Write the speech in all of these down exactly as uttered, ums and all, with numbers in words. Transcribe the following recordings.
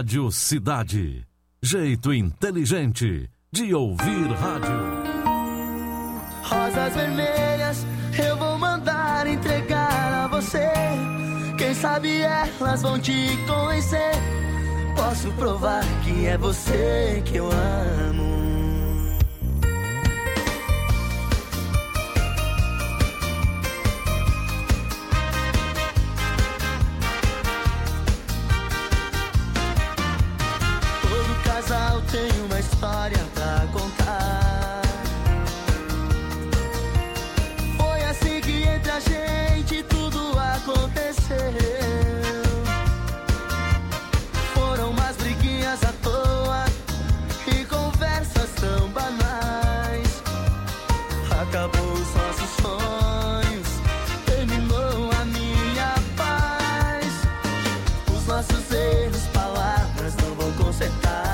Rádio Cidade. Jeito inteligente de ouvir rádio. Rosas vermelhas eu vou mandar entregar a você. Quem sabe elas vão te convencer. Posso provar que é você que eu amo. Tenho uma história pra contar. Foi assim que entre a gente tudo aconteceu. Foram umas briguinhas à toa e conversas tão banais. Acabou os nossos sonhos, terminou a minha paz. Os nossos erros, palavras não vão consertar.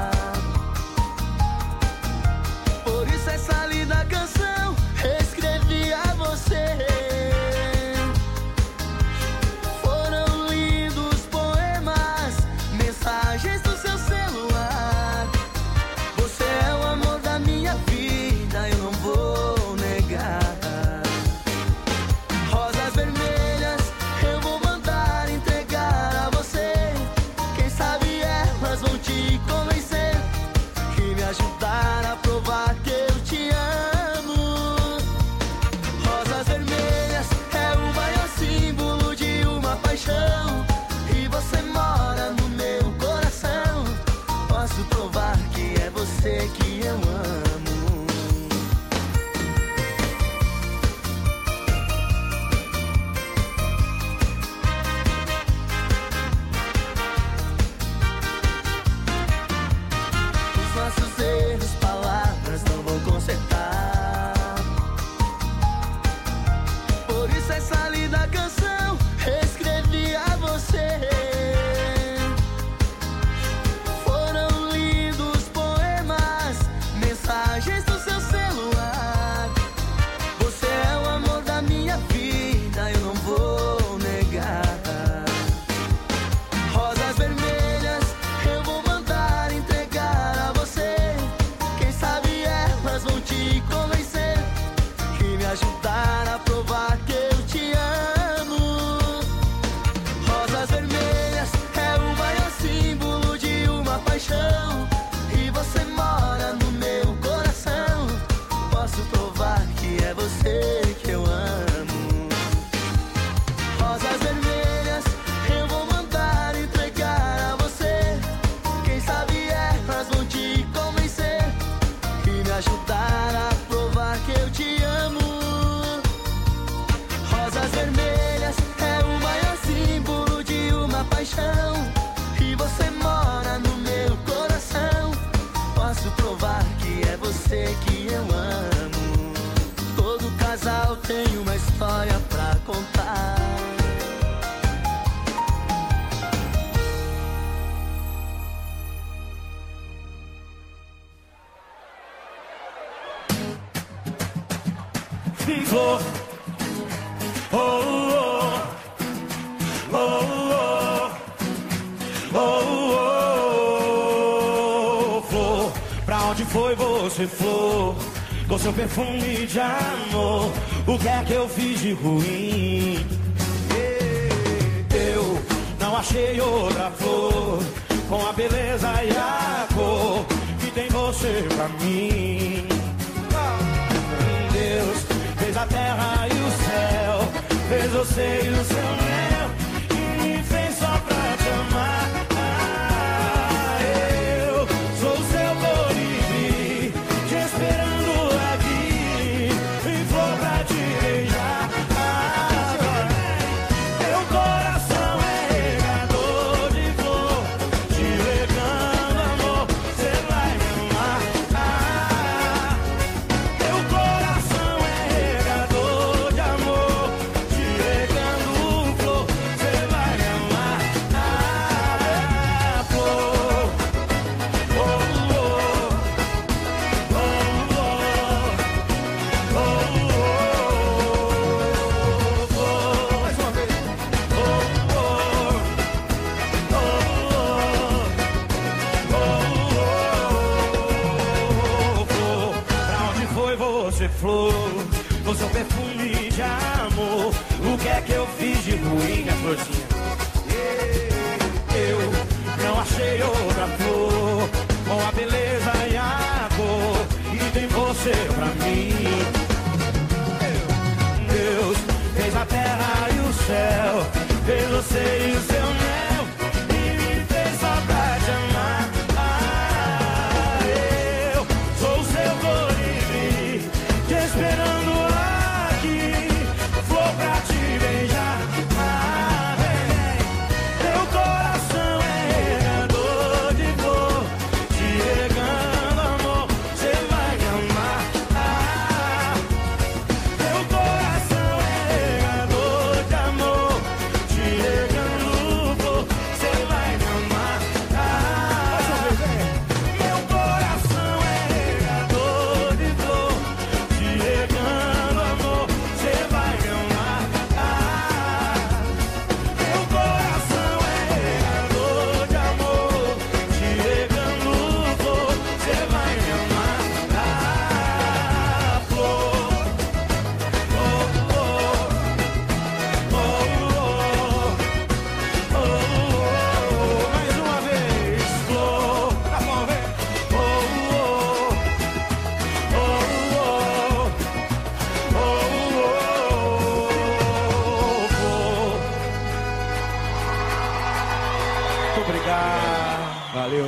Essa linda canção escrevi a você. Foram lindos poemas, mensagens do seu celular. Você é o amor da minha vida, eu não vou negar. Rosas vermelhas eu vou mandar entregar a você. Quem sabe elas vão te convencer e me ajudar a provar que e você mora no meu coração. Posso provar que é você que eu amo. Os nossos erros, palavras não vão consertar. Por isso essa linda canção escrevi a você. Foram lindos poemas, mensagens do seu celular. Você é o amor da minha vida, eu não vou negar. Rosas vermelhas eu vou mandar entregar a você. Quem sabe elas vão te convencer e me ajudar a provar que eu te amo. Rosas vermelhas é o maior símbolo de uma paixão e você mora no meu coração. Posso provar que é você que eu amo. Rosas vermelhas eu vou mandar entregar a você. Quem sabe elas vão te convencer e me ajudar a provar que eu te amo. Rosas vermelhas é o maior símbolo de uma paixão e você mora no meu coração. Posso provar que é você que eu amo. Todo casal tem uma história pra contar. Flor, oh, oh, oh, oh, oh, oh, flor, pra onde foi você, flor? Com seu perfume de amor, o que é que eu fiz de ruim? Eu não achei outra flor com a beleza e a cor que tem você pra mim. Deus fez a terra e o céu, fez você e o seu mel, e me fez só pra te amar. Ah, eu sou o seu colibri, te esperando aqui, em flor pra te beijar. Ah, meu coração é regador de flor, te regando amor, cê vai me amar. Ah, meu coração é regador de amor, te regando flor, com seu perfume de amor. O que é que eu fiz de ruim, minha florzinha? Eu não achei outra flor com a beleza e a cor e tem você pra mim. Deus fez a terra e o céu, fez você e o seu mel e me fez só pra te amar. Ah, eu sou o seu colibri, te esperando aqui, flor pra te beijar. Ah, vem, teu coração é regador de flor, te regando amor, cê vai me amar. Ah, teu coração é regador de amor, te regando flor, cê vai me amar. Ah, meu coração é regador de flor, te regando amor, cê vai me amar. Ah, meu coração é regador de amor, te regando flor, cê vai me amar. Ah, flor, oh, oh, oh, oh, oh, mais uma vez, flor, tá bom, vem, oh, oh, oh, oh, oh, flor. Muito obrigado, valeu.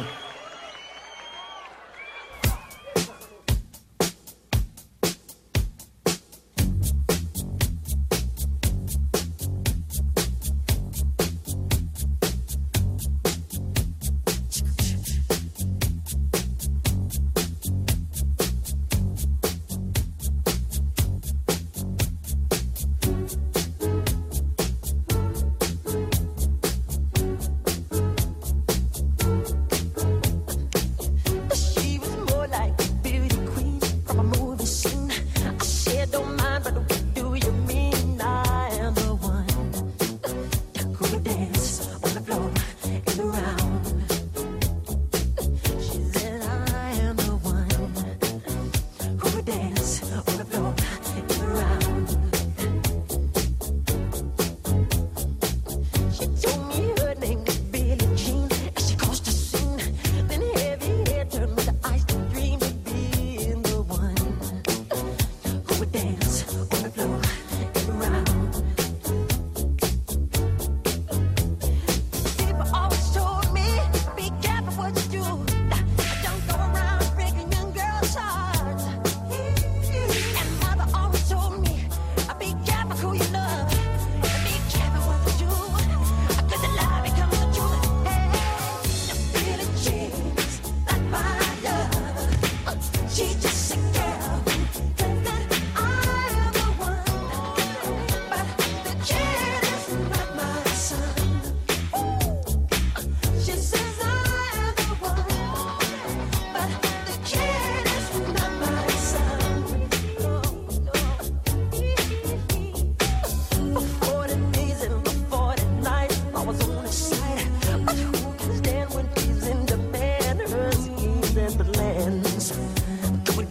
She was more like a beauty queen from a movie scene. I said, don't mind, but what do you mean? I am the one who would dance on the floor and around. She said, I am the one who would dance on the floor and around. She told me her name was Billie Jean as she crossed the scene. Then heavy hair turned with the eyes to dream of being the one who would dance on the floor and around. People always told me, be careful what you do. Don't go around breaking young girls' hearts. And mother always told me, be careful who you love. Be careful what you do. Cause the lie becomes the truth. Hey, Billie Jean's not my love. She's just a girl. Claims that I am the one. But the kid is not my son. She says I am the one. But the kid is not my son. For forty days and for forty nights, I was on his side. But who can stand when he's in demand? Her schemes and plans go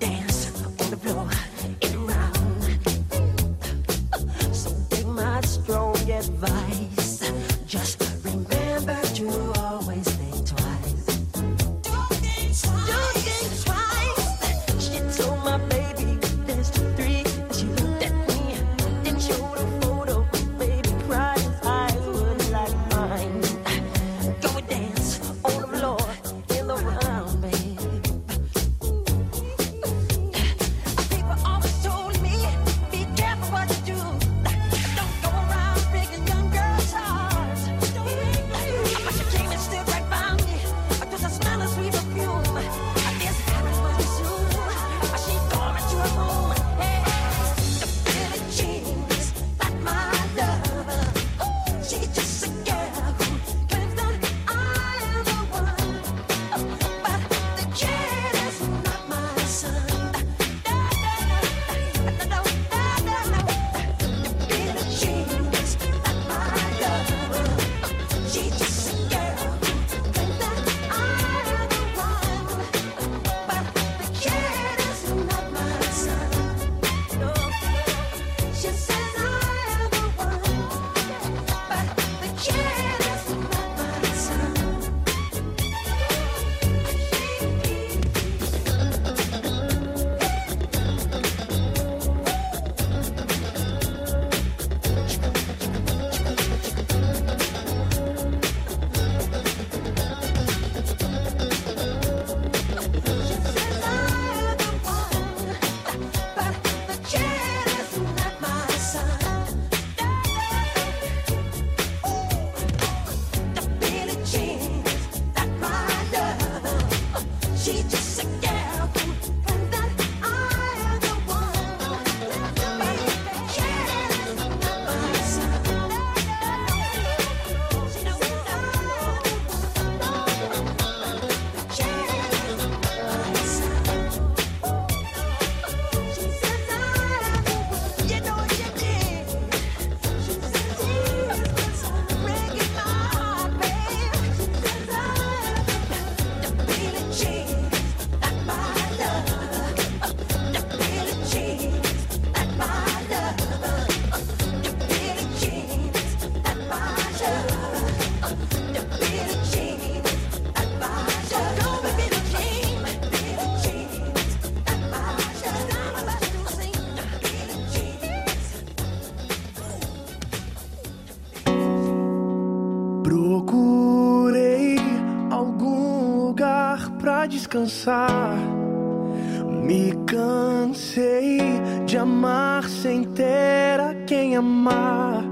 descansar. Me cansei de amar sem ter a quem amar.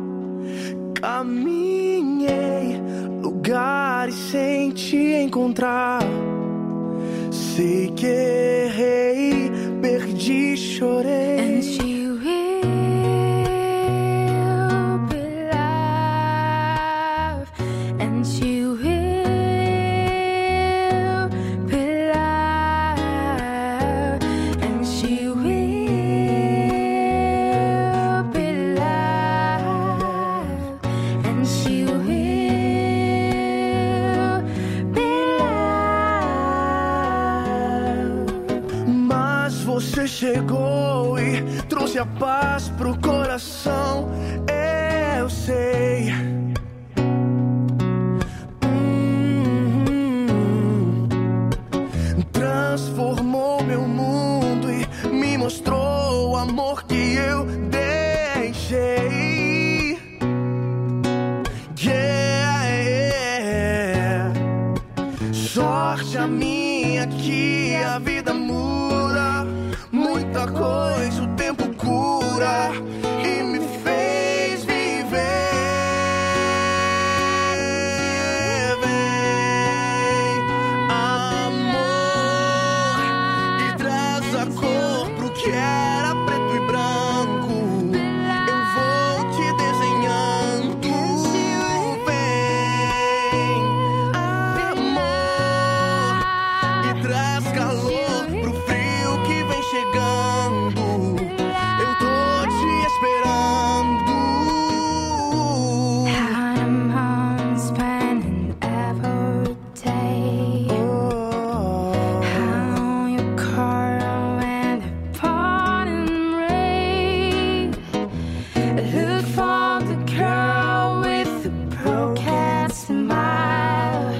Caminhei lugares sem te encontrar. Sei que errei, perdi, chorei. And she will be loved. And she will be loved. And she will be loved. And she will be loved. Mas você chegou e trouxe a paz pro coração. Eu sei. Hum, transformou meu mundo e me mostrou o amor que eu deixei. Yeah, yeah. Sorte a minha que a vida muda. Muita coisa o tempo cura e me fez viver. Vem, amor, e traz a cor pro que era preto e branco. Eu vou te desenhando. Vem, amor, e traz calor pro frio que vem chegando. Eu tô te esperando. I'm home spending every day. How you call when the pouring rain. Look for the girl with the broken smile.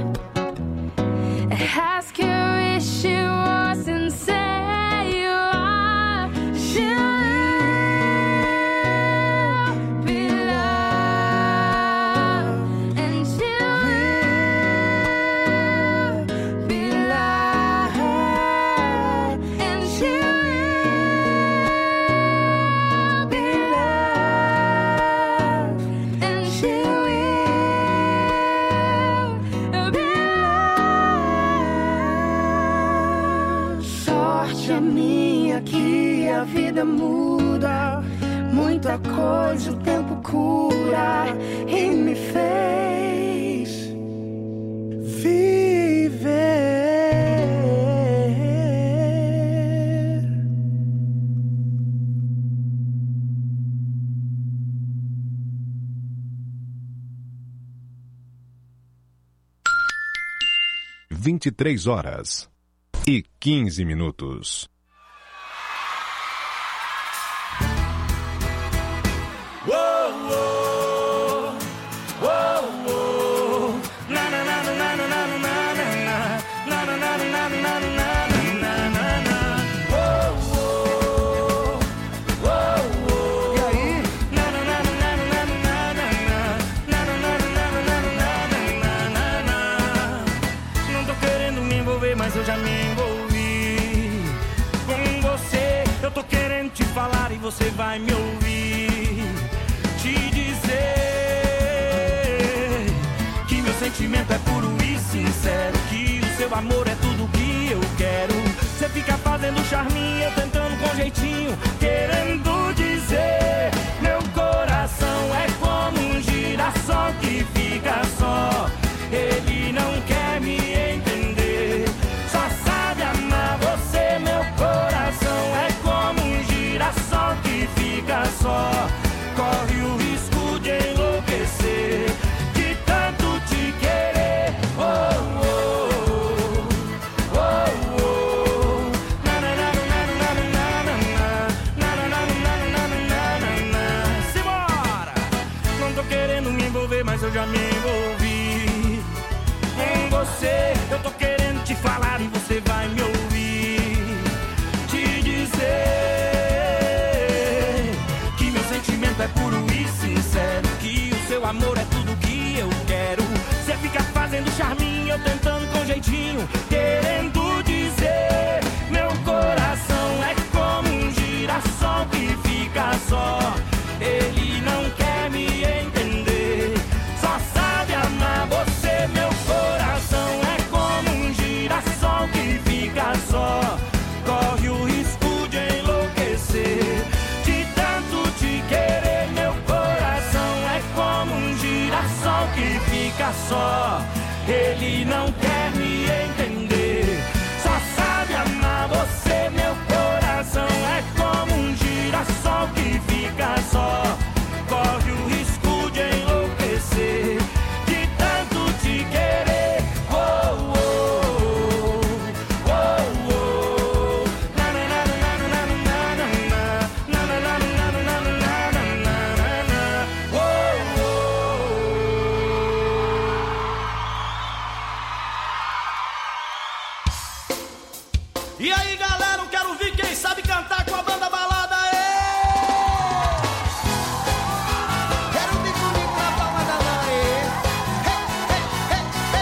Ask her if she was and say you are. She will be loved. And she will be loved. And she will be loved. And she will be loved. Sorte a minha que a vida muda. Muita coisa o tempo cura e me fez viver. vinte e três horas e quinze minutos. Não tô querendo me envolver, mas eu já me envolvi com você. Eu tô querendo te falar e você vai me ouvir. Te dizer que meu sentimento é puro e sincero, que o seu amor é tudo que eu quero. Você fica fazendo charminho, eu tentando com jeitinho, querendo dizer: meu coração é como um girassol que fica só. Ele não quer me entender, só sabe amar você. Meu coração é como um girassol que fica só. Corre o risco de enlouquecer, de tanto te querer. Oh, oh, oh, oh. Na, na, na, na, na, na, na, na, na, na, na, na, na, na. Simbora! Não tô querendo me envolver, mas eu já me envolvi com você. Eu tô querendo te falar e você vai me ouvir. Te dizer que meu sentimento é puro e sincero, que o seu amor é tudo que eu quero. Você fica fazendo charminho, eu tentando com jeitinho, querendo dizer Ele não quer me entender. Só sabe amar você, meu coração é como um girassol que fica só. Corre o risco de enlouquecer, de tanto te querer. Oh, oh, oh, oh, oh. Na, na, na, na, na, na, na, na. Na, na, na, na, na, na, na, na, na. Oh, oh. E aí, galera, eu quero ver quem sabe cantar com a banda Balada. Quero vir comigo na palma da mão, ê. Hey, hey,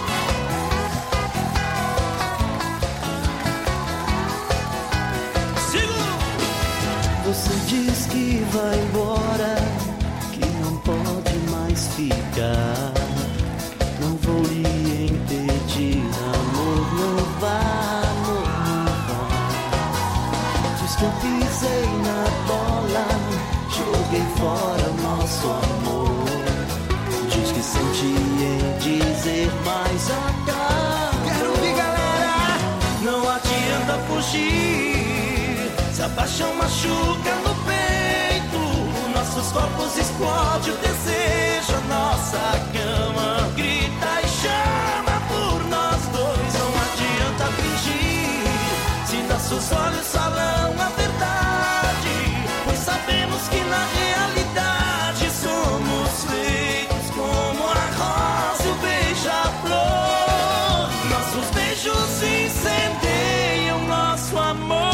hey, hey. Segura! Você diz que vai embora, que não pode mais ficar. Não vou lhe impedir, amor, não vá, amor, não vá. Diz que eu pisei na bola, joguei fora nosso amor. Diz que senti em dizer mais acaba. Quero ouvir, galera! Não adianta fugir, se a paixão machuca no peito, nossos corpos explode o desejo, a nossa cama grita e chama por nós dois. Não adianta fingir, se nossos olhos falam a verdade, pois sabemos que na realidade somos feitos como a rosa e o beija-flor. Nossos beijos incendeiam nosso amor.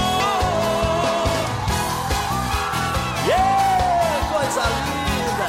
Yeah, coisa linda.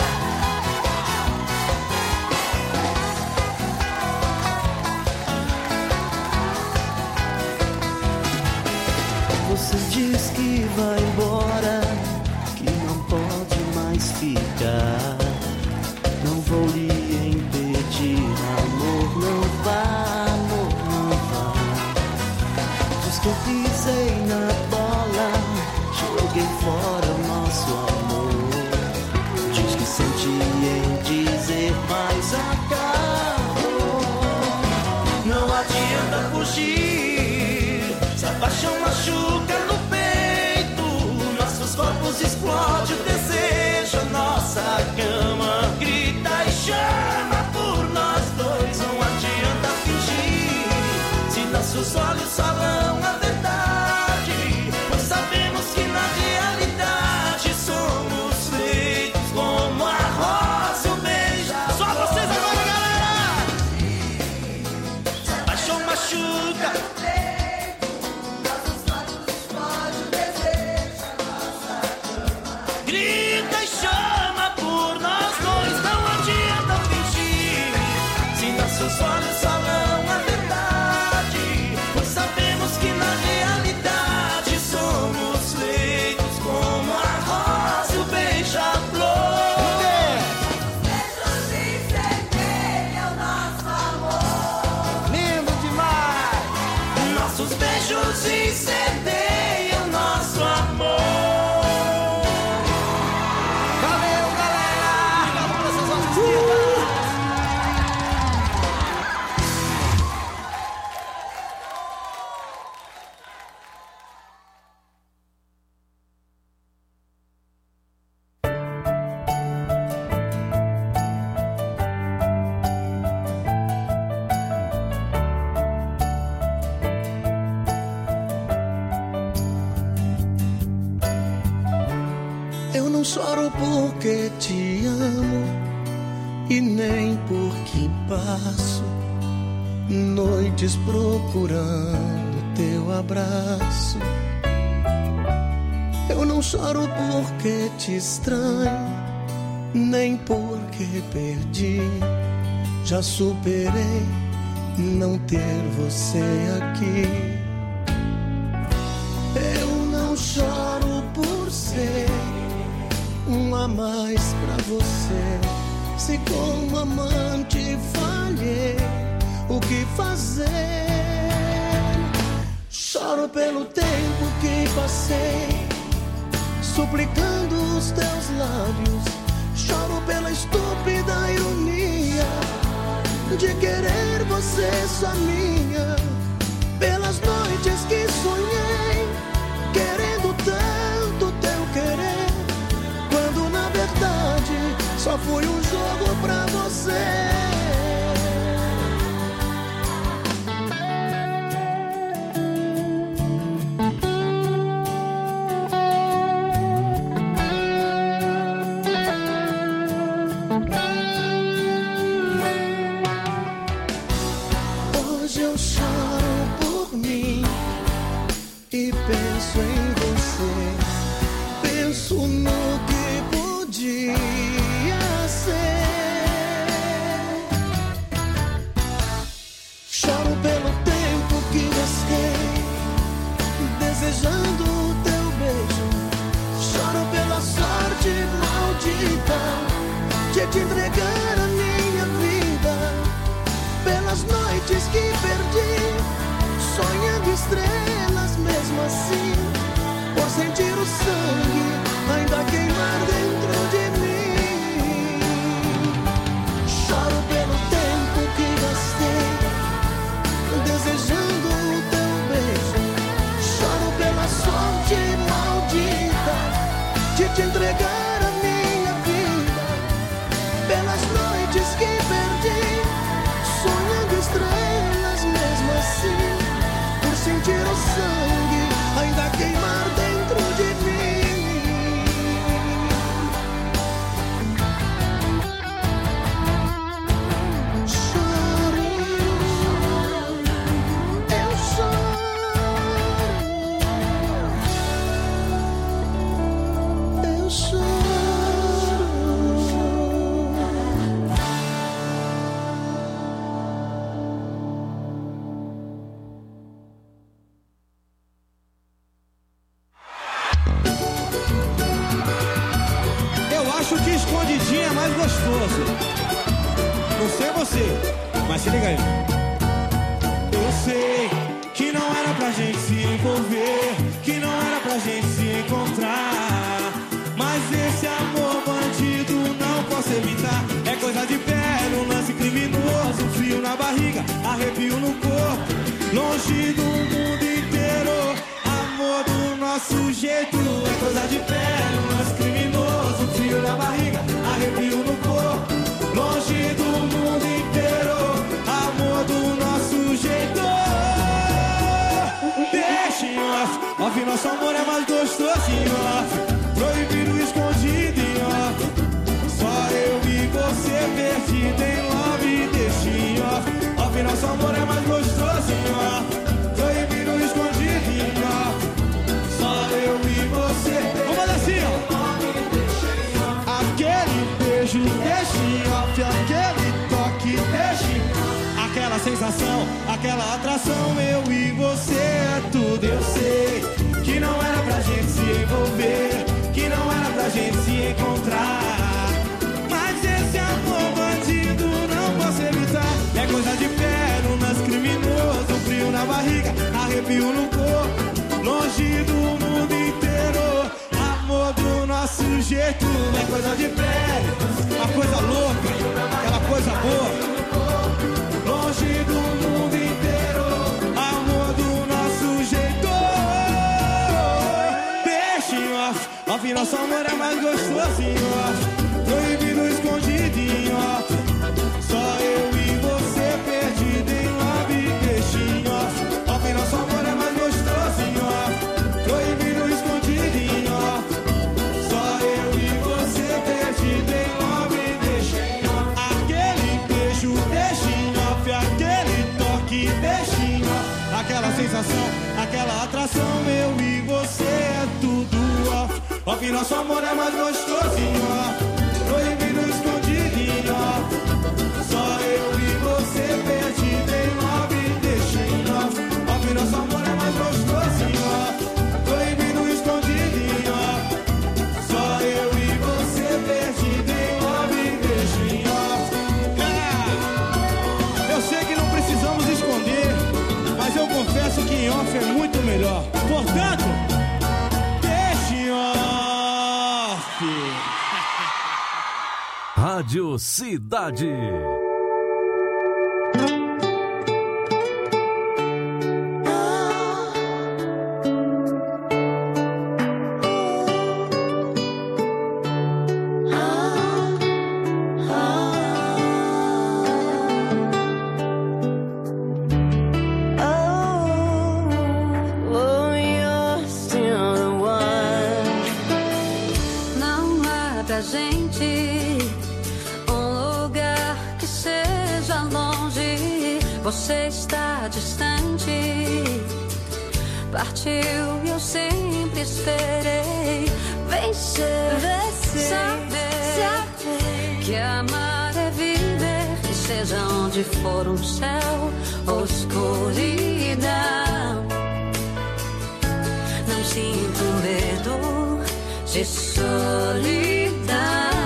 Você diz que vai embora, que não pode mais ficar. Não vou lhe impedir, amor, não vá, amor, não vá. Diz que eu pisei na bola, joguei fora o nosso amor. Diz que senti em dizer, mas acabou. Não adianta fugir, se a paixão machuca no peito, nossos corpos explode o desejo, a nossa cama grita e chama por nós dois. Não adianta fingir, se nossos olhos falam a verdade, pois sabemos que na realidade somos feitos como a rosa e o beija. Só vocês agora, galera! Paixão machuca. Grita e chama por nós dois. Não adianta fingir, se nossos olhos falam a verdade, pois sabemos que na realidade somos feitos como a rosa e o beija-flor. Beijos incendeiam nosso amor. Lindo demais! Nossos beijos incendeiam nosso amor. Valeu, galera! Vamos pra essas horas. Eu não choro porque te amo e nem porque passo noites procurando teu abraço. Eu não choro porque te estranho, nem porque perdi. Já superei não ter você aqui. Eu não choro por ser um a mais pra você. Se como amante falhei, o que fazer? Choro pelo tempo que passei, suplicando os teus lábios. Choro pela estúpida ironia de querer você só minha. Pelas noites que sonhei, querendo tanto teu querer, quando na verdade só foi um jogo pra você. Hoje eu choro por mim e penso em você, penso no que podia ser. Choro pelo tempo que gastei desejando o teu beijo, choro pela sorte maldita de te entregar a minha vida, pelas noites que perdi, sonhando estrelas mesmo assim, por sentir o sangue ainda queimar dentro de mim. Choro pelo tempo que gastei desejando o teu beijo, choro pela sorte maldita de te entregar a minha vida, pelas noites que perdi, sonhando estrelas mesmo assim, por sentir o sangue ainda queimar dentro de mim. Choro, eu choro, eu choro. Acho que escondidinho é mais gostoso. Não sei você, mas se liga aí. Eu sei que não era pra gente se envolver, que não era pra gente se encontrar, mas esse amor bandido não posso evitar. É coisa de pele, um lance criminoso, frio na barriga, arrepio no corpo, longe do mundo inteiro. Amor do nosso jeito, é coisa de pele, um lance criminoso, frio na barriga, arrepio no corpo, longe do mundo inteiro. Amor do nosso jeito. Deixa em off, off, nosso amor é mais gostoso em off, proibido, escondido em off, só eu e você perdido em love. Deixa em off, off, nosso amor é mais gostoso em off, proibido, escondido em off, só eu e você. Vamos fazer assim, ó. Aquele beijo, deixa em off, aquele toque, deixa em off, aquela sensação, aquela atração, eu e você é tudo. Eu sei que não era pra gente se envolver, que não era pra gente se encontrar, mas esse amor bandido não posso evitar. É coisa de pele, um lance criminoso, frio na barriga, arrepio no corpo, longe do mundo inteiro. Amor do nosso jeito, é coisa de pele, uma coisa louca, aquela coisa boa, longe do mundo inteiro. Amor do nosso jeito. Deixa em off, off, nosso amor é mais gostoso em off, proibido, escondido em off, só eu e você perdido em love. Deixa em off, off, nosso amor é mais gostoso em off, proibido, escondido em off, só eu e você perdido em love. Deixa em off, aquele beijo, deixa em off, aquele toque, deixa em off, aquela sensação, aquela atração, eu e você é tudo off. Off, nosso amor é mais gostoso em off, proibido, escondido em off, só eu e você perdido em love. Deixa em off, off, nosso amor é mais gostoso em off, proibido, escondido em off, só eu e você perdido em love. Deixa em off. Ah, eu sei que não precisamos esconder, mas eu confesso que em off é muito melhor. Portanto, deixa em off. Rádio Cidade. Você está distante, partiu e eu sempre esperei. Vem ser, saber, saber que amar é viver, que seja onde for um céu ou escuridão. Não sinto medo de solidão.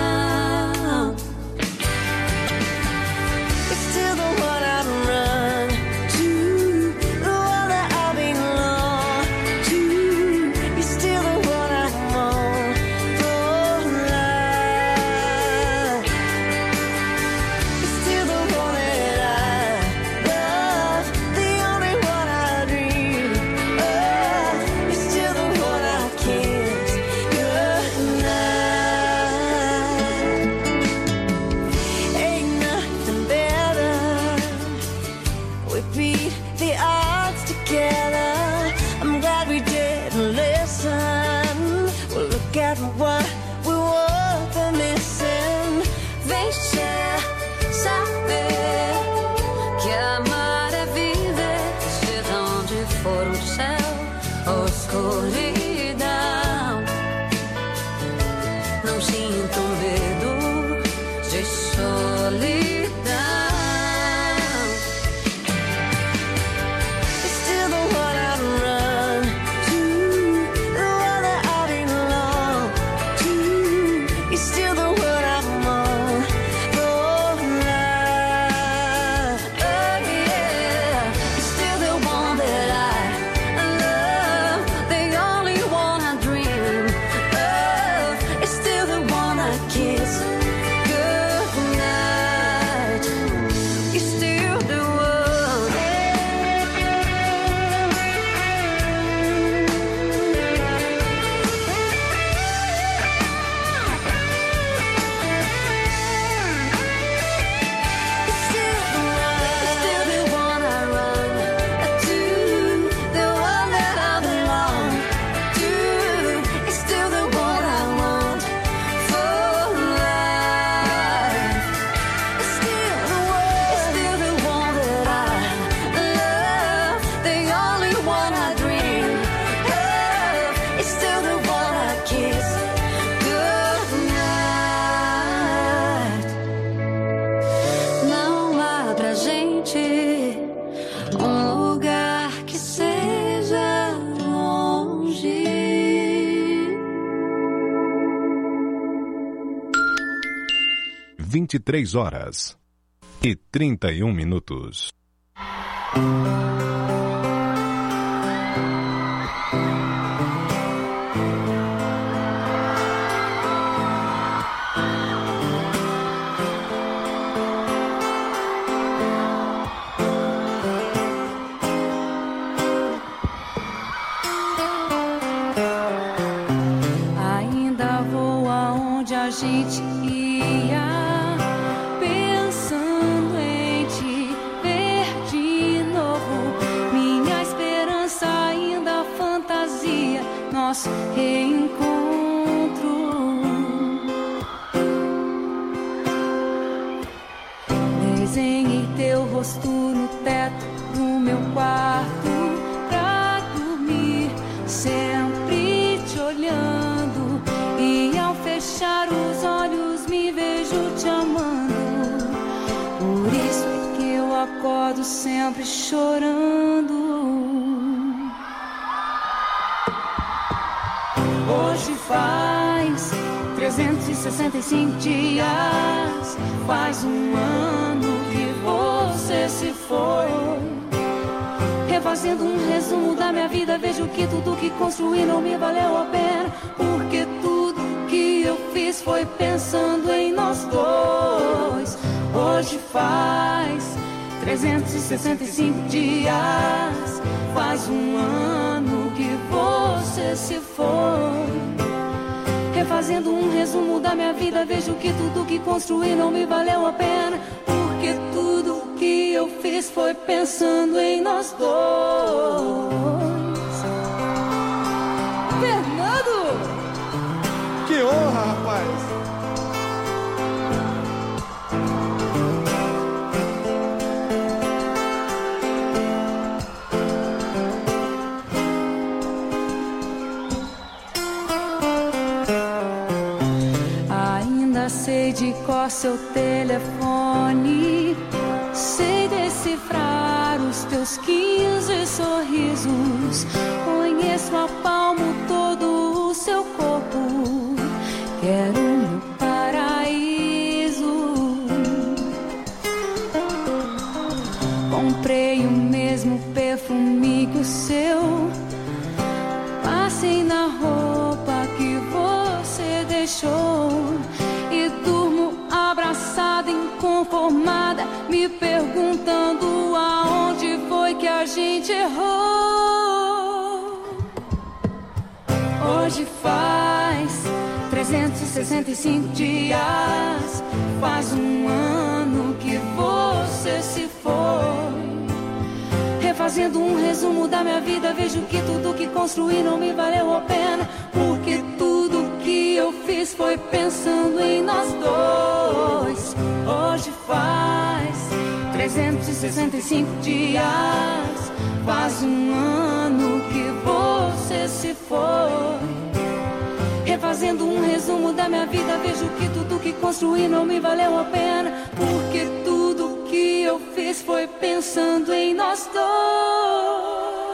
It's still the one I run to, the one that I belong to. You're still the one I'm on for life. You're still the one that I love, the only one I dream of. You're still the one I kiss goodnight. Ain't nothing better. We beat the odds together. I'm glad we didn't listen. Well, look at what we were the missing. Vem ser, saber que amar é viver, seja onde for um céu ou escuridão. Não sinto medo de solidão. It's still the one I run to, the one that I belong to. You're still the one I'm on for life. Oh yeah, you're still the one that I love, the only one I dream of. It's still the one I kiss goodnight. You're still the one. Still the one I run to, the one that I belong to. It's still the one I want for life. It's still the one, it's still the one that I love, the only one I dream of. It's still the one I kiss goodnight. Não há pra gente um lugar que seja longe. vinte e três horas e trinta e um minutos. Ainda vou aonde a gente ia, pensando em te ver de novo. Minha esperança ainda fantasia nosso reencontro. Desenhei teu rosto no teto do meu quarto pra dormir, sempre te olhando. E ao fechar os olhos me vejo te amando. Por isso é que eu acordo sempre chorando. Hoje faz trezentos e sessenta e cinco dias, faz um ano que você se foi. Refazendo um resumo da minha vida, vejo que tudo que construí não me valeu a pena, porque tudo que eu fiz foi pensando em nós dois. Hoje faz trezentos e sessenta e cinco dias, faz um ano que você se foi. Refazendo um resumo da minha vida, vejo que tudo que construí não me valeu a pena, porque tudo que eu fiz foi pensando em nós dois. Fernando! Que honra, rapaz! sei de cor seu telefone, sei decifrar os teus quinze sorrisos, conheço a palmo todo o seu corpo, quero meu paraíso. Comprei o mesmo perfume que o seu, passei na roupa que você deixou e durmo abraçada, inconformada, me perguntando aonde foi que a gente errou. Hoje faz trezentos e sessenta e cinco dias, faz um ano que você se foi. Refazendo um resumo da minha vida, vejo que tudo que construí não me valeu a pena, porque tudo que eu fiz foi pensando em nós dois. Hoje faz trezentos e sessenta e cinco dias, faz um ano que você se foi. Refazendo um resumo da minha vida, vejo que tudo que construí não me valeu a pena, porque tudo que eu fiz foi pensando em nós dois.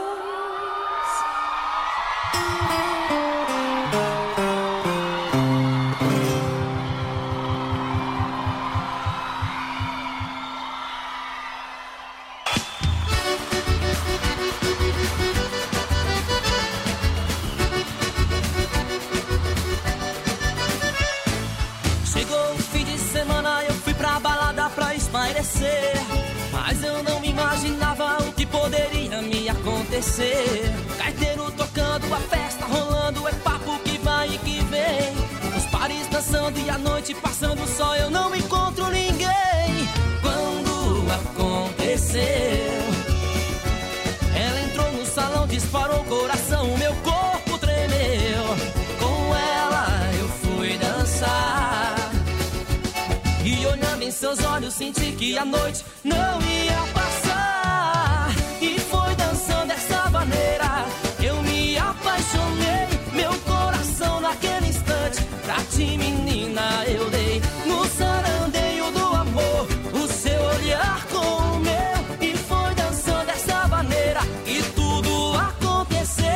Mas eu não imaginava o que poderia me acontecer. Gaiteiro tocando, a festa rolando, é papo que vai e que vem. Os pares dançando e a noite passando, só eu não encontro ninguém. Quando aconteceu, ela entrou no salão, disparou o coração, o meu corpo tremeu. Com ela eu fui dançar e olhando em seus olhos senti que a noite não ia passar. E foi dançando dessa maneira que eu me apaixonei. Meu coração naquele instante pra ti, menina, eu dei. No sarandeio do amor, o seu olhar com o meu. E foi dançando dessa maneira que tudo aconteceu.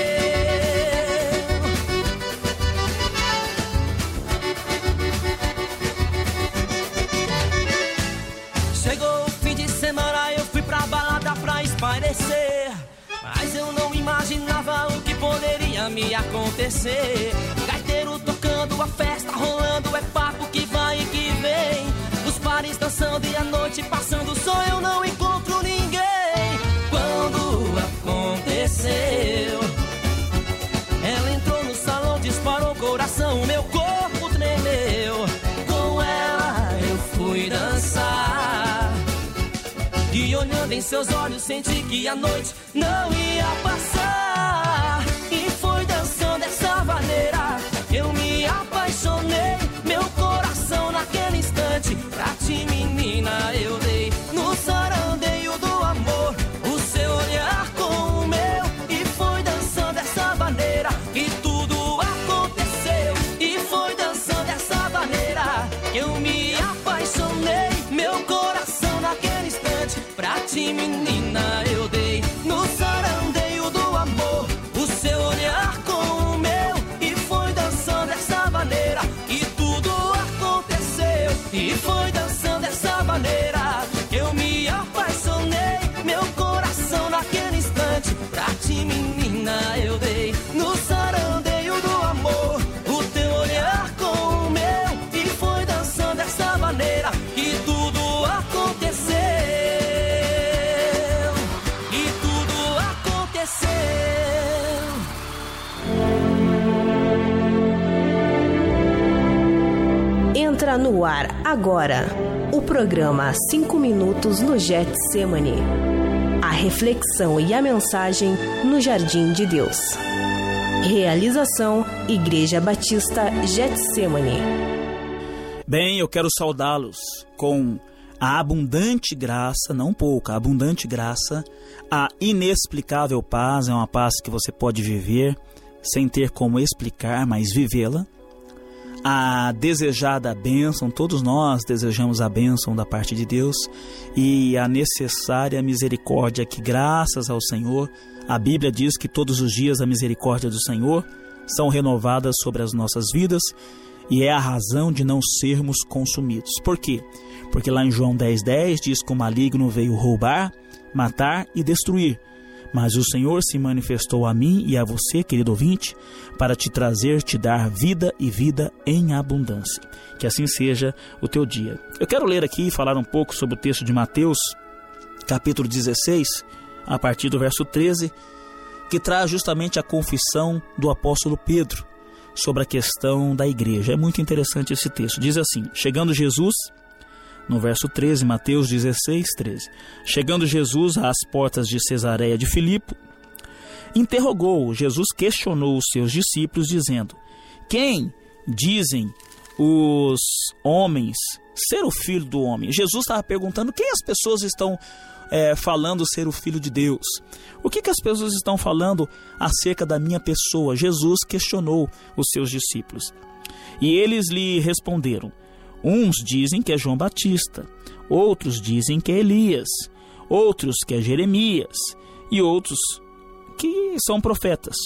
Chegou o fim de semana, eu fui pra balada pra espairecer. Mas eu não imaginava o que poderia me acontecer. Gaiteiro tocando, a festa rolando, é papo que vai e que vem. Os pares dançando e a noite passando, só eu não encontro ninguém. Quando aconteceu, ela entrou no salão, disparou o coração, o meu corpo tremeu. Com ela eu fui dançar e olhando em seus olhos senti que a noite não ia passar. E foi dançando dessa maneira eu me apaixonei. Meu coração naquele instante pra ti, menina, eu dei. No sarandeio do amor, o seu olhar com o meu. E foi dançando dessa maneira que tudo aconteceu. E foi dançando dessa maneira que eu me apaixonei. Meu coração naquele instante pra ti, menina, eu dei. No sarandeio do amor, o seu olhar com o meu. E foi dançando dessa maneira que tudo aconteceu. E foi dançando dessa maneira que eu me apaixonei. Meu coração naquele instante pra ti, menina, eu dei. No sarandeio do amor, o teu olhar com o meu. E foi dançando dessa maneira que tudo aconteceu. E tudo aconteceu. Entra no ar agora o programa cinco minutos no Getsemane. A reflexão e a mensagem no Jardim de Deus. Realização Igreja Batista Getsemane. Bem, eu quero saudá-los com a abundante graça, não pouca, a abundante graça, a inexplicável paz, é uma paz que você pode viver sem ter como explicar, mas vivê-la. a desejada bênção, todos nós desejamos a bênção da parte de Deus e a necessária misericórdia que, graças ao Senhor, a Bíblia diz que todos os dias a misericórdia do Senhor são renovadas sobre as nossas vidas e é a razão de não sermos consumidos. Por quê? Porque lá em João dez, dez diz que o maligno veio roubar, matar e destruir. Mas o Senhor se manifestou a mim e a você, querido ouvinte, para te trazer, te dar vida e vida em abundância. Que assim seja o teu dia. Eu quero ler aqui e falar um pouco sobre o texto de Mateus, capítulo dezesseis, a partir do verso treze, que traz justamente a confissão do apóstolo Pedro sobre a questão da igreja. É muito interessante esse texto. Diz assim: chegando Jesus... No verso treze, Mateus dezesseis, treze. Chegando Jesus às portas de Cesareia de Filipe, interrogou, Jesus questionou os seus discípulos, dizendo: quem dizem os homens ser o filho do homem? Jesus estava perguntando quem as pessoas estão é, falando ser o filho de Deus. O que, que as pessoas estão falando acerca da minha pessoa? Jesus questionou os seus discípulos. E eles lhe responderam: uns dizem que é João Batista, outros dizem que é Elias, outros que é Jeremias e outros que são profetas.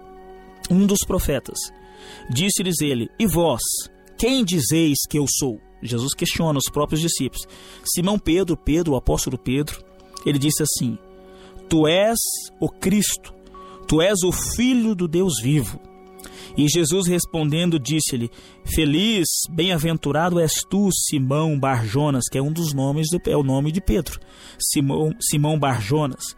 Um dos profetas. Disse-lhes ele: e vós, quem dizeis que eu sou? Jesus questiona os próprios discípulos. Simão Pedro, Pedro, o apóstolo Pedro, ele disse assim: tu és o Cristo, tu és o Filho do Deus vivo. E Jesus respondendo disse-lhe: feliz, bem-aventurado és tu, Simão Barjonas, que é um dos nomes, de, é o nome de Pedro, Simão, Simão Barjonas,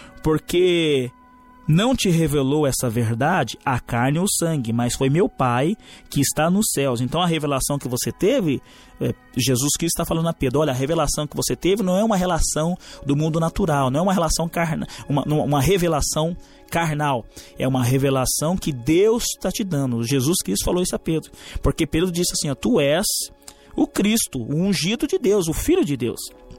porque não te revelou essa verdade a carne ou sangue, mas foi meu Pai que está nos céus. Então a revelação que você teve, é, Jesus Cristo está falando a Pedro: olha, a revelação que você teve não é uma relação do mundo natural, não é uma relação carnal, uma, uma revelação carnal, é uma revelação que Deus está te dando. Jesus Cristo falou isso a Pedro, porque Pedro disse assim: ó, tu és o Cristo, o ungido de Deus, o Filho de Deus.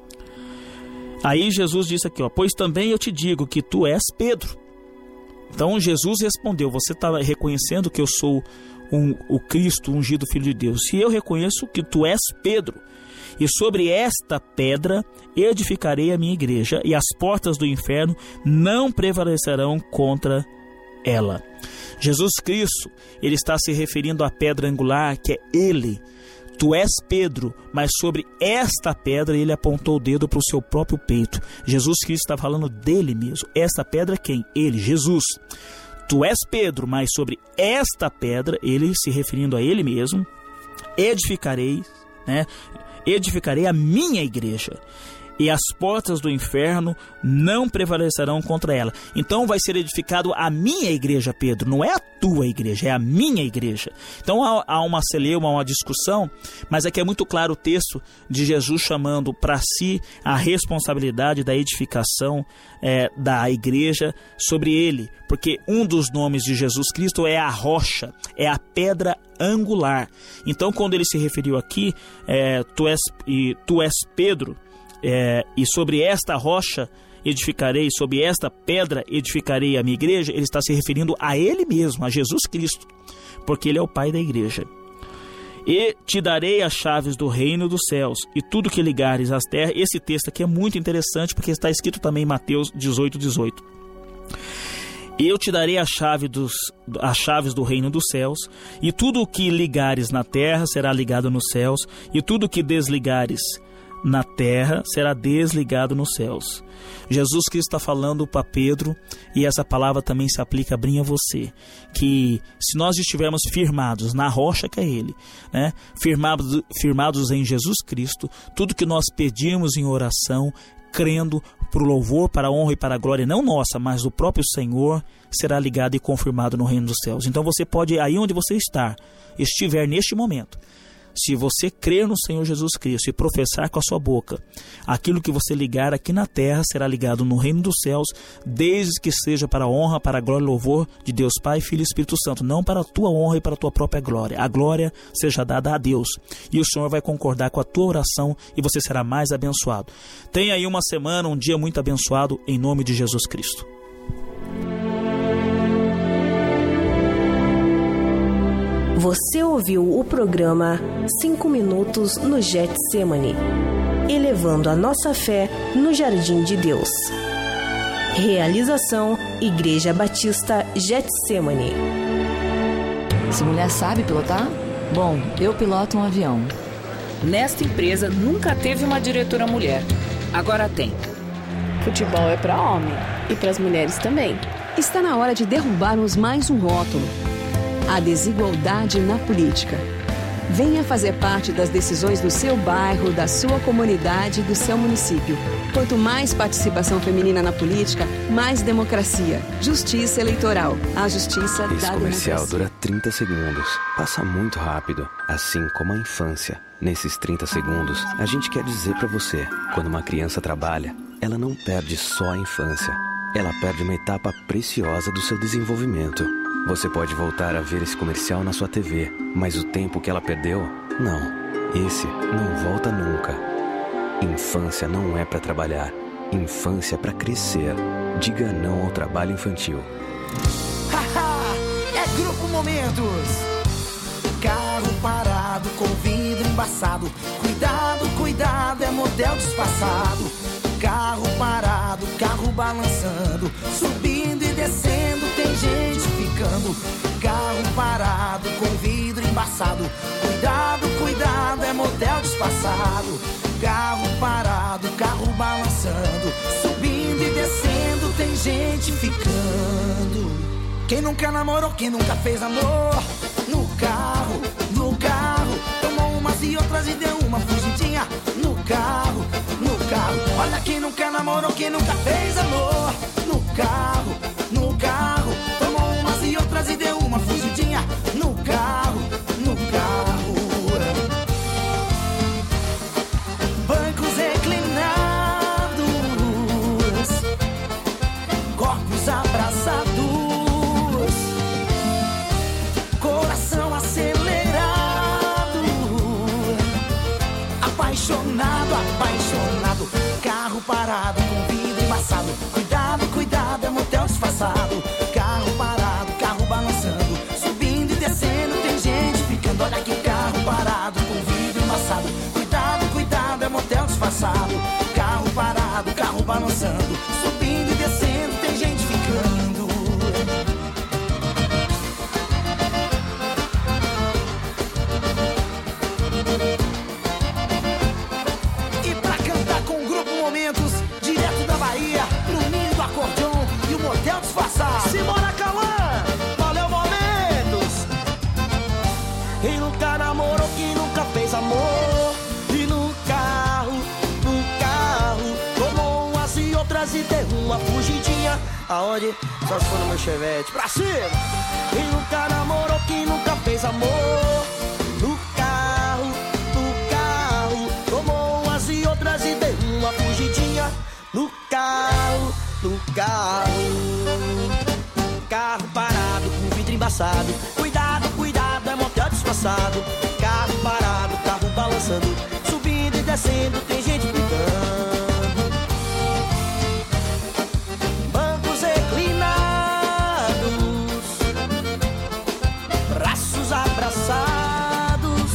Aí Jesus disse aqui, ó, pois também eu te digo que tu és Pedro. Então Jesus respondeu: você está reconhecendo que eu sou um, o Cristo, o ungido Filho de Deus, e eu reconheço que tu és Pedro, e sobre esta pedra edificarei a minha igreja, e as portas do inferno não prevalecerão contra ela. Jesus Cristo, ele está se referindo à pedra angular, que é ele. Tu és Pedro, mas sobre esta pedra ele apontou o dedo para o seu próprio peito. Jesus Cristo está falando dele mesmo. Esta pedra quem? Ele, Jesus. Tu és Pedro, mas sobre esta pedra, ele se referindo a ele mesmo, edificarei, né? Edificarei a minha igreja, e as portas do inferno não prevalecerão contra ela. Então vai ser edificado a minha igreja, Pedro, não é a tua igreja, é a minha igreja. Então há, há uma celeuma, uma discussão, mas aqui é muito claro o texto de Jesus chamando para si a responsabilidade da edificação é, da igreja sobre ele, porque um dos nomes de Jesus Cristo é a rocha, é a pedra angular. Então quando ele se referiu aqui, é, tu, és, e, tu és Pedro, É, e sobre esta rocha edificarei, sobre esta pedra edificarei a minha igreja, ele está se referindo a ele mesmo, a Jesus Cristo, porque ele é o Pai da igreja. E te darei as chaves do reino dos céus, e tudo que ligares às terras. Esse texto aqui é muito interessante, porque está escrito também em Mateus dezoito, dezoito. Eu te darei a chave dos, as chaves do reino dos céus, e tudo o que ligares na terra será ligado nos céus, e tudo o que desligares na terra será desligado nos céus. Jesus Cristo está falando para Pedro, e essa palavra também se aplica a mim e a você, que se nós estivermos firmados na rocha que é ele, né? firmados, firmados em Jesus Cristo, tudo que nós pedimos em oração, crendo para o louvor, para a honra e para a glória, não nossa, mas do próprio Senhor, será ligado e confirmado no reino dos céus. Então você pode, aí onde você está, estiver neste momento, se você crer no Senhor Jesus Cristo e professar com a sua boca, aquilo que você ligar aqui na terra será ligado no reino dos céus, desde que seja para a honra, para a glória e louvor de Deus Pai, Filho e Espírito Santo, não para a tua honra e para a tua própria glória. A glória seja dada a Deus, e o Senhor vai concordar com a tua oração, e você será mais abençoado. Tenha aí uma semana, um dia muito abençoado, em nome de Jesus Cristo. Você ouviu o programa cinco minutos no Getsemane, elevando a nossa fé no Jardim de Deus. Realização Igreja Batista Getsemane. Se mulher sabe pilotar? Bom, eu piloto um avião. Nesta empresa nunca teve uma diretora mulher. Agora tem. Futebol é para homem e para as mulheres também. Está na hora de derrubarmos mais um rótulo: a desigualdade na política. Venha fazer parte das decisões do seu bairro, da sua comunidade e do seu município. Quanto mais participação feminina na política, mais democracia. Justiça eleitoral. A justiça da democracia. Esse comercial dura trinta segundos. Passa muito rápido, assim como a infância. Nesses trinta segundos, a gente quer dizer pra você: quando uma criança trabalha, ela não perde só a infância. Ela perde uma etapa preciosa do seu desenvolvimento. Você pode voltar a ver esse comercial na sua T V, mas o tempo que ela perdeu, não. Esse não volta nunca. Infância não é pra trabalhar. Infância é pra crescer. Diga não ao trabalho infantil. Haha, é Grupo Momentos. Carro parado com vidro embaçado. Cuidado, cuidado, é modelo disfarçado. Carro parado, carro balançando, subindo e descendo, tem gente ficando. Carro parado com vidro embaçado. Cuidado, cuidado, é modelo disfarçado. Carro parado, carro balançando, subindo e descendo, tem gente ficando. Quem nunca namorou, quem nunca fez amor? No carro, no carro, tomou umas e outras e deu uma fugidinha. No carro, no carro, olha quem nunca namorou, quem nunca fez amor. No carro, no carro, tomou umas e outras e deu uma fugidinha. No carro, no carro. Bancos reclinados, corpos abraçados, coração acelerado, apaixonado, apaixonado. Carro parado com vidro embaçado. Cuidado, cuidado, é motel disfarçado. Carro parado, carro balançando, subindo e descendo, tem gente ficando. Olha que carro parado com vidro embaçado. Cuidado, cuidado, é motel disfarçado. Carro parado, carro balançando, subindo e descendo, tem gente ficando. E pra cantar com o Grupo Momentos, direto da Bahia, Bruninho do acordeon e o motel disfarçado. Simona Cauã, valeu Momentos. Quem nunca namorou, quem nunca fez amor? E no carro, no carro, tomou umas e outras e deu uma fugidinha. Aonde? Só se for no meu Chevette. Pra cima! Quem nunca namorou, quem nunca fez amor? No carro, no carro, tomou umas e outras e deu uma fugidinha. No carro, no carro. Carro parado com vidro embaçado. Cuidado, cuidado, é motel disfarçado. Carro parado, carro balançando, subindo e descendo, tem gente gritando. Bancos reclinados, braços abraçados,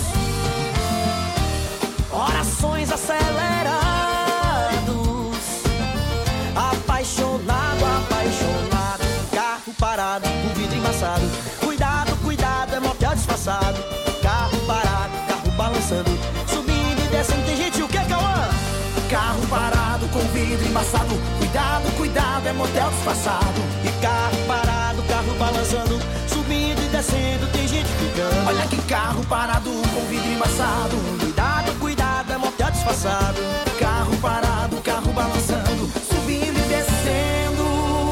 orações acelerados, apaixonado, apaixonado. Carro parado, com vidro embaçado. Cuidado, cuidado, é motel disfarçado. Carro parado, carro balançando, subindo e descendo, tem gente o que, Cauã? Carro parado com vidro embaçado. Cuidado, cuidado, é motel disfarçado. E carro parado, carro balançando, subindo e descendo, tem gente ficando. Olha que carro parado com vidro embaçado. Cuidado, cuidado, é motel disfarçado. Carro parado, carro balançando, subindo e descendo,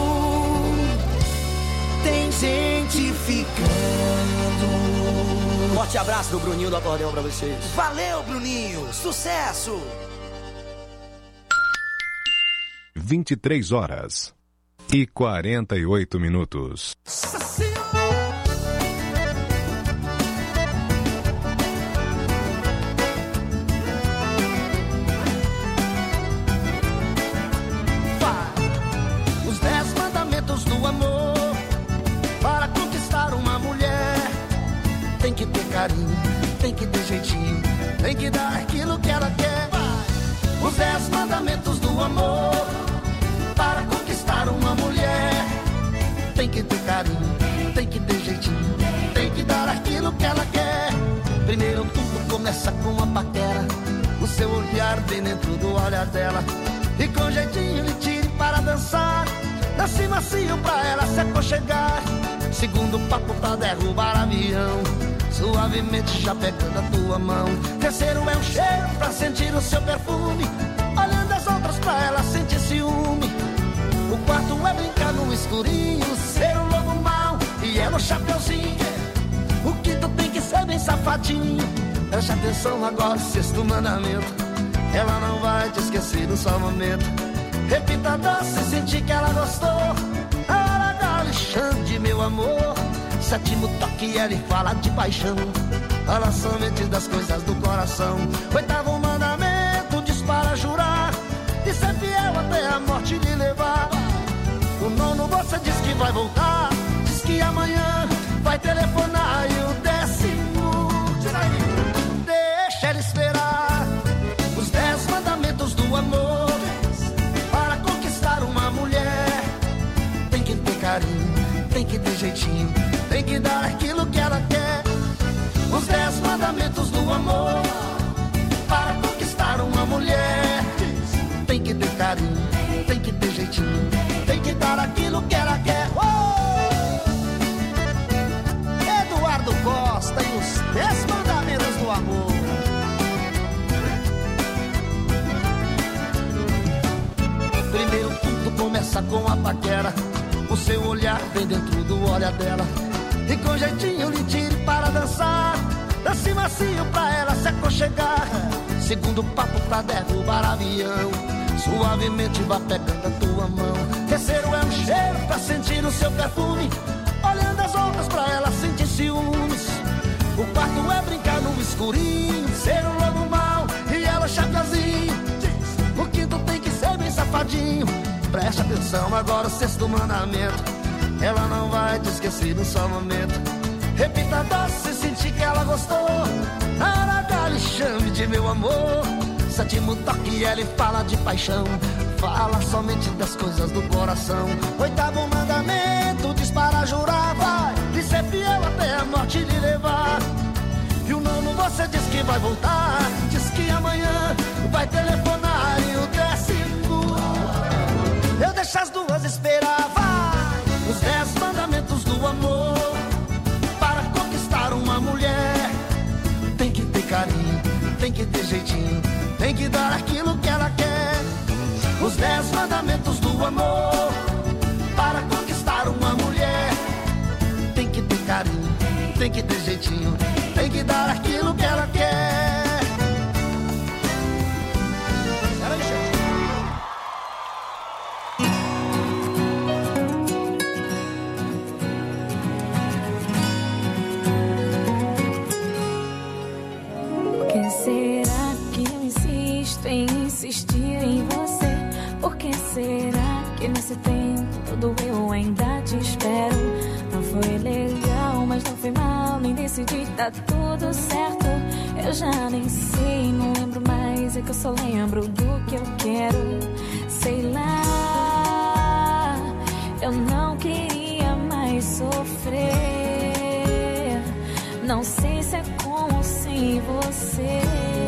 tem gente ficando. Forte abraço do Bruninho do acordeão pra vocês. Valeu, Bruninho, sucesso! vinte e três horas e quarenta e oito minutos. Os dez mandamentos do amor para conquistar uma mulher. tem que ter carinho, tem que ter jeitinho, tem que dar aquilo que ela quer. Os dez mandamentos do amor para conquistar uma mulher. Tem que ter carinho, tem que ter jeitinho, tem que dar aquilo que ela quer. Primeiro tudo começa com uma paquera, o seu olhar bem dentro do olhar dela. E com jeitinho lhe tire para dançar, dance macio pra ela se aconchegar. Segundo papo pra derrubar avião, suavemente já pegando a tua mão. Terceiro é um cheiro pra sentir o seu perfume, olhando as outras pra ela sentir ciúme. O quarto é brincar no escurinho, ser um lobo mau e ela o chapeuzinho. O quinto tem que ser bem safadinho. Preste atenção agora, sexto mandamento, ela não vai te esquecer no só momento. Repita doce, sentir que ela gostou, a hora da Alexandre, meu amor. Sétimo toque, ela fala de paixão, fala somente das coisas do coração. Oitavo mandamento, diz para jurar e ser fiel até a morte lhe levar. O nono você diz que vai voltar, diz que amanhã vai telefonar. E o décimo, deixa ela esperar. Os dez mandamentos do amor para conquistar uma mulher. Tem que ter carinho, tem que ter jeitinho, tem que dar aquilo que ela quer. Os dez mandamentos do amor para conquistar uma mulher. Tem que ter carinho, tem que ter jeitinho, tem que dar aquilo que ela quer. Oh! Eduardo Costa e os dez mandamentos do amor. Primeiro tudo começa com a paquera, o seu olhar vem dentro do olhar dela. E com jeitinho lhe tire para dançar, dance macio pra ela se aconchegar. Segundo papo pra derrubar avião, suavemente vá pegando a tua mão. Terceiro é um cheiro pra sentir o seu perfume, olhando as outras pra ela sentir ciúmes. O quarto é brincar no escurinho, ser um lobo mau e ela chapeazinho. O quinto tem que ser bem safadinho. Preste atenção agora, o sexto mandamento, ela não vai te esquecer no só momento. Repita doce, sentir que ela gostou, na hora da lhe chame de meu amor. Sétimo toque, ela fala de paixão, fala somente das coisas do coração. Oitavo mandamento, diz para jurar, vai de ser fiel até a morte lhe levar. E o nono você diz que vai voltar, diz que amanhã vai telefonar. E o décimo, eu deixo as duas esperar, vai. Os dez mandamentos do amor para conquistar uma mulher. Tem que ter carinho, tem que ter jeitinho, tem que dar aquilo que ela quer. Os dez mandamentos do amor para conquistar uma mulher. Tem que ter carinho, tem que ter jeitinho, tem que dar aquilo que ela quer. Por que será que eu insisto em insistir em você? Por que será que nesse tempo todo eu ainda te espero? Não foi legal, mas não foi mal, nem decidi, tá tudo certo. Eu já nem sei, não lembro mais, é que eu só lembro do que eu quero. Sei lá, eu não queria mais sofrer. Não sei se é com ou sem você.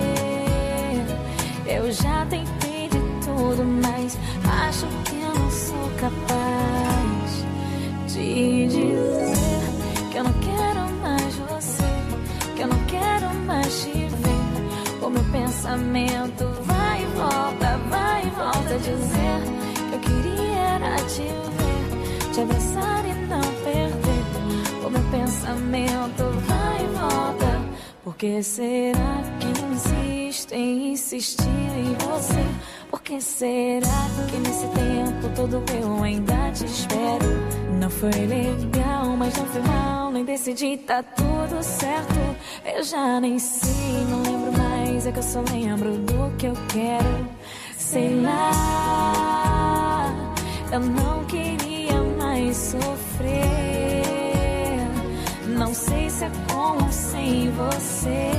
Eu já tentei de tudo, mas acho que eu não sou capaz de dizer que eu não quero mais você, que eu não quero mais te ver. O meu pensamento vai e volta, vai e volta, dizer que eu queria era te ver, te abraçar e não perder. O meu pensamento vai e volta. Por que será que eu insisto em insistir em você? Por que será que nesse tempo todo eu ainda te espero? Não foi legal, mas não foi mal, nem decidi, tá tudo certo. Eu já nem sei, não lembro mais, é que eu só lembro do que eu quero. Sei lá, eu não queria mais sofrer. Não não sei se é com ou sem você.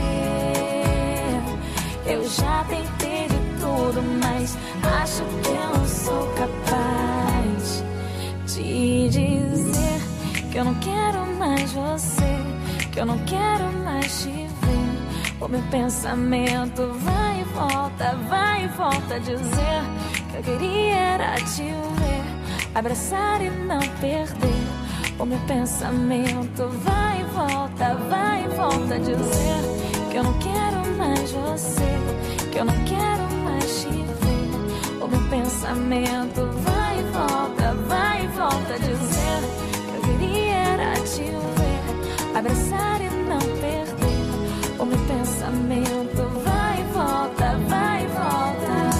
Eu já tentei de tudo, mas acho que eu não sou capaz de dizer que eu não quero mais você, que eu não quero mais te ver. O meu pensamento vai e volta, vai e volta, dizer que eu queria era te ver, abraçar e não perder. O meu pensamento vai e volta, vai e volta, dizer que eu não quero mais você, que eu não quero mais te ver. O meu pensamento vai e volta, vai e volta, dizer que eu queria era te ver, abraçar e não perder. O meu pensamento vai e volta, vai e volta.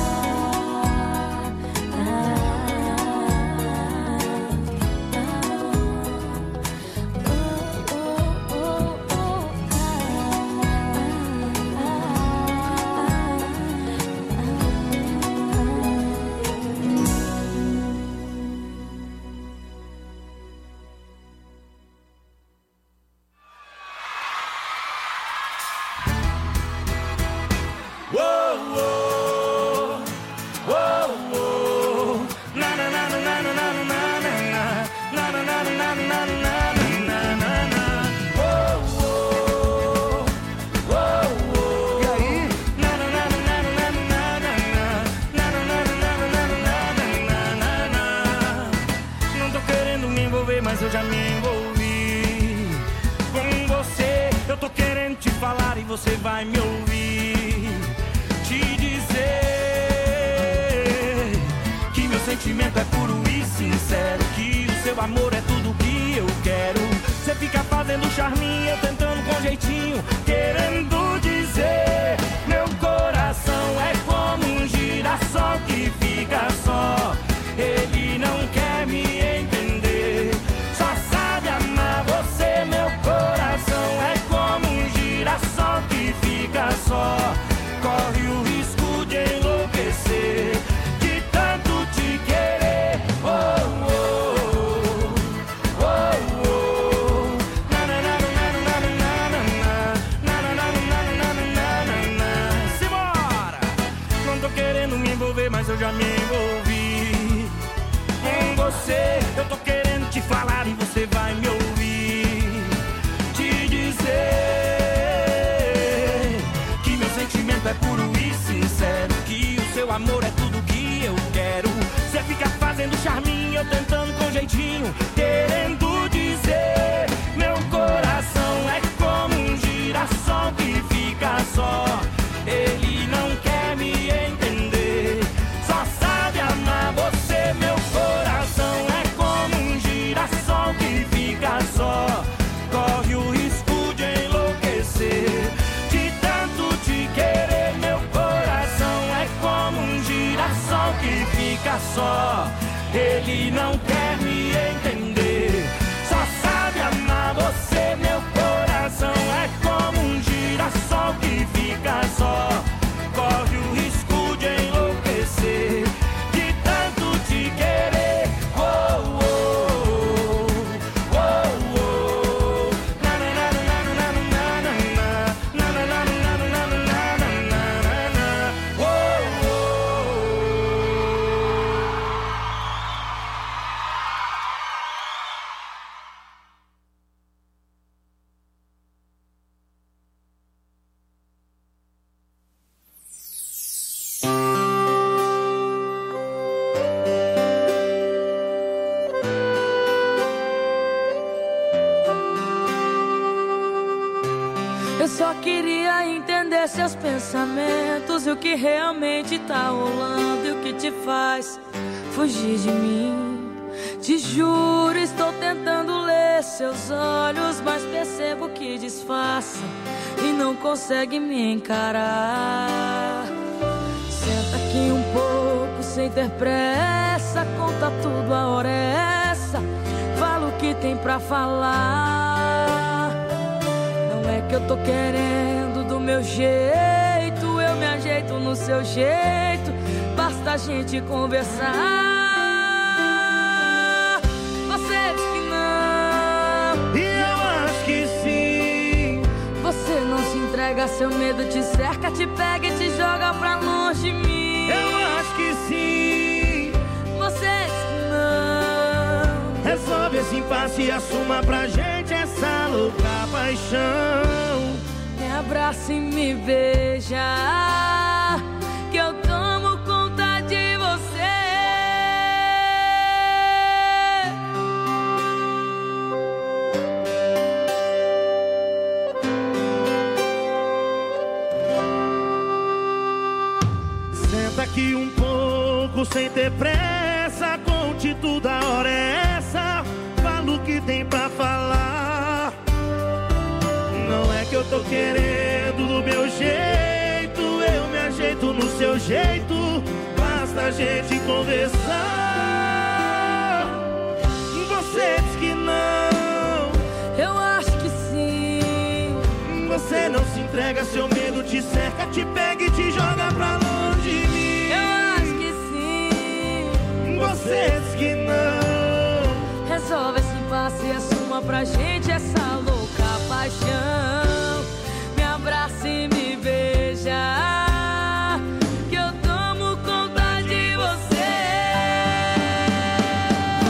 Mas eu já me envolvi com você. Eu tô querendo te falar e você vai me ouvir. Te dizer que meu sentimento é puro e sincero, que o seu amor é tudo que eu quero. Você fica fazendo charminho, eu tentando com jeitinho, querendo dizer meu coração é como um girassol que fica só. Ele não quer me entender, só sabe amar você. Meu coração é como um girassol que fica só. Corre o risco de enlouquecer, de tanto te querer. Oh, oh, oh, oh, oh. Na, na, na, na, na, na, na, na, na, na, na, na, na. Simbora! Não tô querendo me envolver, mas eu já me envolvi com você. Eu tô querendo te falar e você vai me ouvir. Te dizer que meu sentimento é puro e sincero, que o seu amor é tudo que eu quero. Você fica fazendo charminho, eu tentando com jeitinho, querendo dizer meu coração é como um girassol que fica só. Ele não quer me entender, só sabe amar você. Meu coração é como um girassol que fica só. Corre o risco de enlouquecer, de tanto te querer. Meu coração é como um girassol que fica só. Ele não quer me entender, só sabe amar você. Meu coração é como um girassol que fica só. Corre o risco de enlouquecer, de tanto te querer. Oh, oh, oh, oh, oh. Na, na, na, na, na, na, na, na, na, na, na, na, na, na, na. Oh, Eu só queria entender seus pensamentos e o que realmente tá rolando e o que te faz fugir de mim. Te juro, estou tentando ler seus olhos, mas percebo que disfarça e não consegue me encarar. Senta aqui um pouco sem ter pressa, conta tudo, a hora é essa. Fala o que tem pra falar. Não é que eu tô querendo do meu jeito, eu me ajeito no seu jeito, basta a gente conversar. Você diz que não, e eu acho que sim. entrega, seu medo te cerca, te pega e te joga pra longe de mim. Eu acho que sim. Você diz que não. Resolve esse impasse e assuma pra gente essa louca paixão. Me abraça e me beija, que eu tomo conta de você. Senta aqui um pouco sem ter pressa, conte tudo, a hora é essa. Fala o que tem pra falar. Não é que eu tô querendo do meu jeito, eu me ajeito no seu jeito. Basta a gente conversar. Você diz que não. Eu acho que sim. Você não se entrega, seu medo te cerca, te pega e te joga pra longe de mim. Eu acho que sim. Você diz que não. Resolve esse impasse e assuma pra gente essa louca paixão.